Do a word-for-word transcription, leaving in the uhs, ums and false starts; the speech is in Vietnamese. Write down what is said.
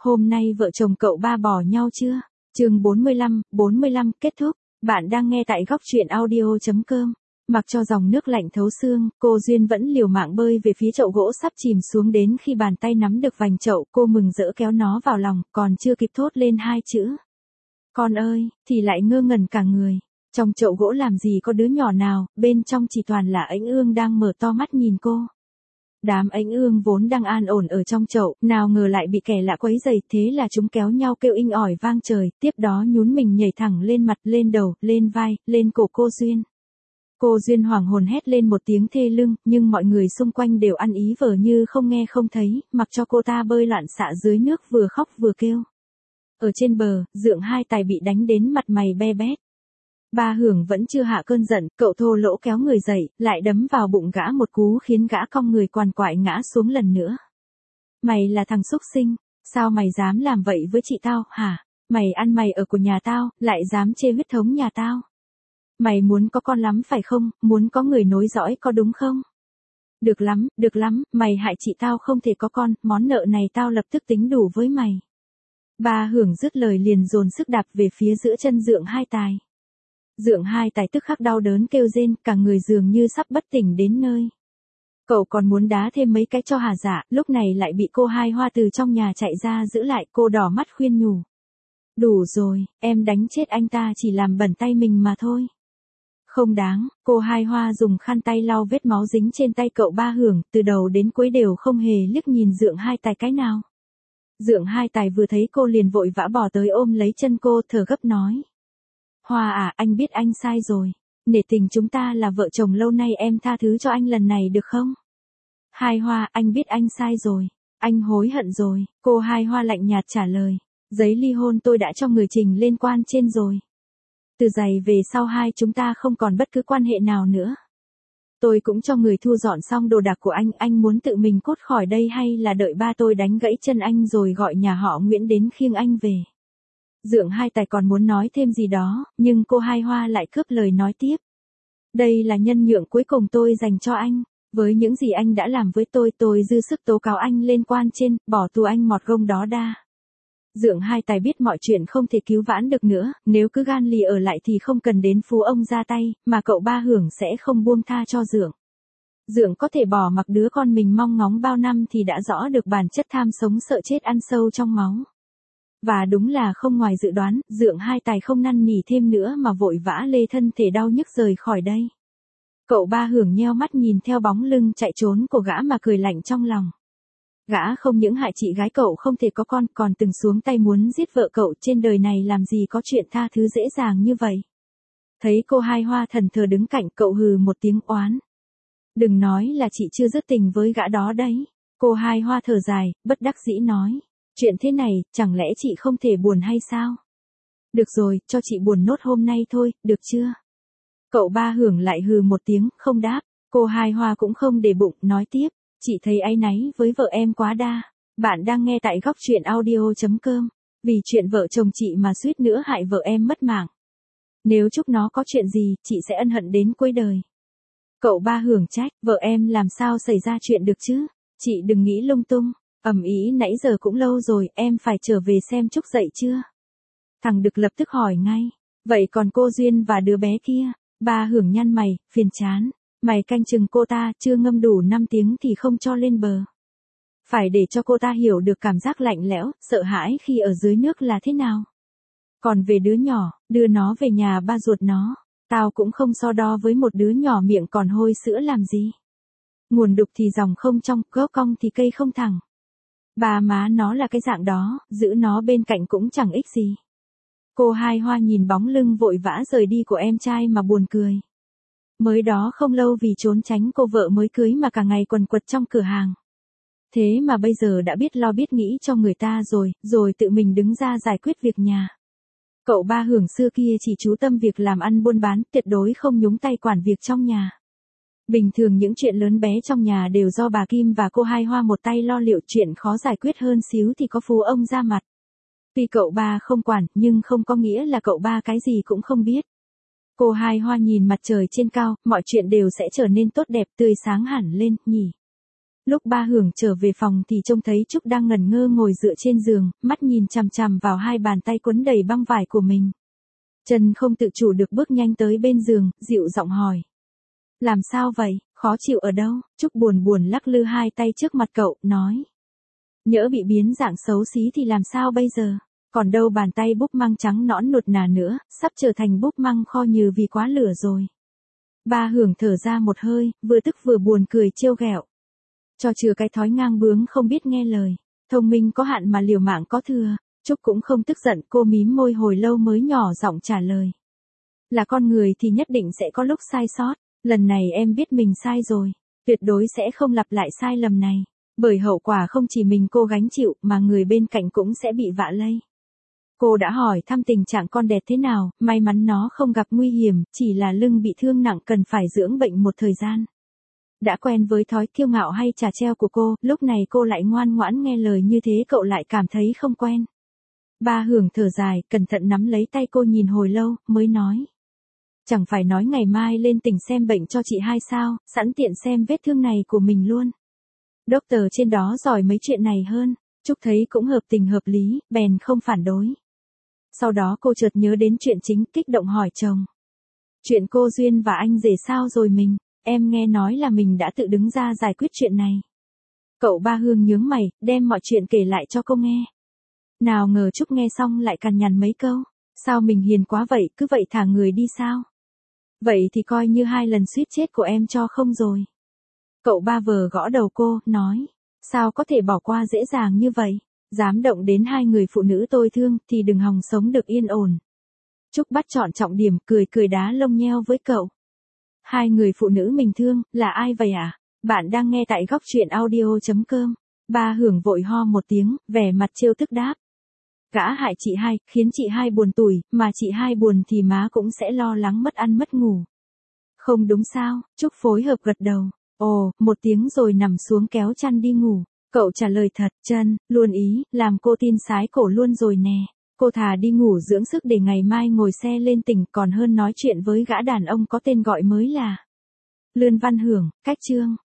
Hôm nay vợ chồng cậu ba bỏ nhau chưa? Chương bốn mươi lăm, bốn mươi lăm kết thúc. Bạn đang nghe tại góc truyện audio chấm com. Mặc cho dòng nước lạnh thấu xương, cô Duyên vẫn liều mạng bơi về phía chậu gỗ sắp chìm xuống, đến khi bàn tay nắm được vành chậu, cô mừng rỡ kéo nó vào lòng, còn chưa kịp thốt lên hai chữ con ơi, thì lại ngơ ngẩn cả người. Trong chậu gỗ làm gì có đứa nhỏ nào, bên trong chỉ toàn là ếch ương đang mở to mắt nhìn cô. Đám ếch ương vốn đang an ổn ở trong chậu, nào ngờ lại bị kẻ lạ quấy rầy, thế là chúng kéo nhau kêu inh ỏi vang trời, tiếp đó nhún mình nhảy thẳng lên mặt, lên đầu, lên vai, lên cổ cô Duyên. Cô Duyên hoảng hồn hét lên một tiếng thê lương, nhưng mọi người xung quanh đều ăn ý vờ như không nghe không thấy, mặc cho cô ta bơi loạn xạ dưới nước, vừa khóc vừa kêu. Ở trên bờ, Dượng Hai Tài bị đánh đến mặt mày be bét. Ba Hưởng vẫn chưa hạ cơn giận, cậu thô lỗ kéo người dậy, lại đấm vào bụng gã một cú khiến gã cong người quằn quại ngã xuống lần nữa. Mày là thằng xúc sinh, sao mày dám làm vậy với chị tao, hả? Mày ăn mày ở của nhà tao, lại dám chê huyết thống nhà tao. Mày muốn có con lắm phải không, muốn có người nối dõi có đúng không? Được lắm, được lắm, mày hại chị tao không thể có con, món nợ này tao lập tức tính đủ với mày. Ba Hưởng dứt lời liền dồn sức đạp về phía giữa chân Dượng Hai Tài. Dượng Hai Tài tức khắc đau đớn kêu rên, cả người dường như sắp bất tỉnh đến nơi. Cậu còn muốn đá thêm mấy cái cho hà dạ, lúc này lại bị cô Hai Hoa từ trong nhà chạy ra giữ lại, cô đỏ mắt khuyên nhủ. Đủ rồi, em đánh chết anh ta chỉ làm bẩn tay mình mà thôi. Không đáng, cô Hai Hoa dùng khăn tay lau vết máu dính trên tay cậu Ba Hưởng, từ đầu đến cuối đều không hề liếc nhìn Dượng Hai Tài cái nào. Dượng Hai Tài vừa thấy cô liền vội vã bỏ tới ôm lấy chân cô, thở gấp nói. Hoa à, anh biết anh sai rồi. Nể tình chúng ta là vợ chồng lâu nay, em tha thứ cho anh lần này được không? Hai Hoa, anh biết anh sai rồi. Anh hối hận rồi. Cô Hai Hoa lạnh nhạt trả lời. Giấy ly hôn tôi đã cho người trình lên quan trên rồi. Từ giày về sau hai chúng ta không còn bất cứ quan hệ nào nữa. Tôi cũng cho người thu dọn xong đồ đạc của anh, anh muốn tự mình cốt khỏi đây hay là đợi ba tôi đánh gãy chân anh rồi gọi nhà họ Nguyễn đến khiêng anh về? Dượng Hai Tài còn muốn nói thêm gì đó, nhưng cô Hai Hoa lại cướp lời nói tiếp. Đây là nhân nhượng cuối cùng tôi dành cho anh. Với những gì anh đã làm với tôi, tôi dư sức tố cáo anh lên quan trên, bỏ tù anh mọt gông đó đa. Dượng Hai Tài biết mọi chuyện không thể cứu vãn được nữa, nếu cứ gan lì ở lại thì không cần đến phú ông ra tay, mà cậu Ba Hưởng sẽ không buông tha cho Dượng. Dượng có thể bỏ mặc đứa con mình mong ngóng bao năm thì đã rõ được bản chất tham sống sợ chết ăn sâu trong máu. Và đúng là không ngoài dự đoán, Dượng Hai Tài không năn nỉ thêm nữa mà vội vã lê thân thể đau nhức rời khỏi đây. Cậu Ba Hưởng nheo mắt nhìn theo bóng lưng chạy trốn của gã mà cười lạnh trong lòng. Gã không những hại chị gái cậu không thể có con, còn từng xuống tay muốn giết vợ cậu, trên đời này làm gì có chuyện tha thứ dễ dàng như vậy. Thấy cô Hai Hoa thần thờ đứng cạnh, cậu hừ một tiếng oán. Đừng nói là chị chưa dứt tình với gã đó đấy. Cô Hai Hoa thở dài, bất đắc dĩ nói. Chuyện thế này, chẳng lẽ chị không thể buồn hay sao? Được rồi, cho chị buồn nốt hôm nay thôi, được chưa? Cậu Ba Hưởng lại hừ một tiếng, không đáp. Cô Hai Hoa cũng không để bụng, nói tiếp. Chị thấy áy náy với vợ em quá đa. Bạn đang nghe tại góc truyện audio chấm com. Vì chuyện vợ chồng chị mà suýt nữa hại vợ em mất mạng. Nếu chúc nó có chuyện gì, chị sẽ ân hận đến cuối đời. Cậu Ba Hưởng trách, vợ em làm sao xảy ra chuyện được chứ? Chị đừng nghĩ lung tung. Ầm ĩ nãy giờ cũng lâu rồi, em phải trở về xem Trúc dậy chưa? Thằng Đực lập tức hỏi ngay. Vậy còn cô Duyên và đứa bé kia? Ba Hưởng nhăn mày, phiền chán. Mày canh chừng cô ta, chưa ngâm đủ năm tiếng thì không cho lên bờ. Phải để cho cô ta hiểu được cảm giác lạnh lẽo, sợ hãi khi ở dưới nước là thế nào. Còn về đứa nhỏ, đưa nó về nhà ba ruột nó. Tao cũng không so đo với một đứa nhỏ miệng còn hôi sữa làm gì. Nguồn đục thì dòng không trong, gốc cong thì cây không thẳng. Ba má nó là cái dạng đó, giữ nó bên cạnh cũng chẳng ích gì. Cô Hai Hoa nhìn bóng lưng vội vã rời đi của em trai mà buồn cười. Mới đó không lâu vì trốn tránh cô vợ mới cưới mà cả ngày quần quật trong cửa hàng. Thế mà bây giờ đã biết lo biết nghĩ cho người ta rồi, rồi tự mình đứng ra giải quyết việc nhà. Cậu Ba Hưởng xưa kia chỉ chú tâm việc làm ăn buôn bán, tuyệt đối không nhúng tay quản việc trong nhà. Bình thường những chuyện lớn bé trong nhà đều do bà Kim và cô Hai Hoa một tay lo liệu, chuyện khó giải quyết hơn xíu thì có phú ông ra mặt. Tuy cậu ba không quản, nhưng không có nghĩa là cậu ba cái gì cũng không biết. Cô Hai Hoa nhìn mặt trời trên cao, mọi chuyện đều sẽ trở nên tốt đẹp, tươi sáng hẳn lên, nhỉ. Lúc Ba Hưởng trở về phòng thì trông thấy Trúc đang ngẩn ngơ ngồi dựa trên giường, mắt nhìn chằm chằm vào hai bàn tay quấn đầy băng vải của mình. Trần không tự chủ được bước nhanh tới bên giường, dịu giọng hỏi. Làm sao vậy, khó chịu ở đâu? Trúc buồn buồn lắc lư hai tay trước mặt cậu, nói. Nhỡ bị biến dạng xấu xí thì làm sao bây giờ? Còn đâu bàn tay búp măng trắng nõn nuột nà nữa, sắp trở thành búp măng kho nhừ vì quá lửa rồi. Ba Hưởng thở ra một hơi, vừa tức vừa buồn cười trêu ghẹo. Cho chừa cái thói ngang bướng không biết nghe lời, thông minh có hạn mà liều mạng có thừa. Trúc cũng không tức giận, cô mím môi hồi lâu mới nhỏ giọng trả lời. Là con người thì nhất định sẽ có lúc sai sót, lần này em biết mình sai rồi, tuyệt đối sẽ không lặp lại sai lầm này, bởi hậu quả không chỉ mình cô gánh chịu mà người bên cạnh cũng sẽ bị vạ lây. Cô đã hỏi thăm tình trạng con đẹp thế nào, may mắn nó không gặp nguy hiểm, chỉ là lưng bị thương nặng cần phải dưỡng bệnh một thời gian. Đã quen với thói kiêu ngạo hay trà treo của cô, lúc này cô lại ngoan ngoãn nghe lời như thế cậu lại cảm thấy không quen. Ba Hưởng thở dài, cẩn thận nắm lấy tay cô nhìn hồi lâu, mới nói. Chẳng phải nói ngày mai lên tỉnh xem bệnh cho chị hai sao, sẵn tiện xem vết thương này của mình luôn. Doctor trên đó giỏi mấy chuyện này hơn, Trúc thấy cũng hợp tình hợp lý, bèn không phản đối. Sau đó cô chợt nhớ đến chuyện chính, kích động hỏi chồng. Chuyện cô Duyên và anh rể sao rồi mình, em nghe nói là mình đã tự đứng ra giải quyết chuyện này. Cậu Ba Hương nhướng mày, đem mọi chuyện kể lại cho cô nghe. Nào ngờ Trúc nghe xong lại cằn nhằn mấy câu. Sao mình hiền quá vậy, cứ vậy thả người đi sao? Vậy thì coi như hai lần suýt chết của em cho không rồi. Cậu Ba vờ gõ đầu cô, nói. Sao có thể bỏ qua dễ dàng như vậy? Dám động đến hai người phụ nữ tôi thương thì đừng hòng sống được yên ổn. Trúc bắt chọn trọng điểm, cười cười đá lông nheo với cậu. Hai người phụ nữ mình thương, là ai vậy à? Bạn đang nghe tại góc truyện audio chấm com. Ba Hưởng vội ho một tiếng, vẻ mặt trêu tức đáp. Gã hại chị hai, khiến chị hai buồn tủi, mà chị hai buồn thì má cũng sẽ lo lắng mất ăn mất ngủ. Không đúng sao? Trúc phối hợp gật đầu. Ồ, một tiếng rồi nằm xuống kéo chăn đi ngủ. Cậu trả lời thật, chân, luôn ý, làm cô tin sái cổ luôn rồi nè. Cô thà đi ngủ dưỡng sức để ngày mai ngồi xe lên tỉnh còn hơn nói chuyện với gã đàn ông có tên gọi mới là Lươn Văn Hưởng, cách chương.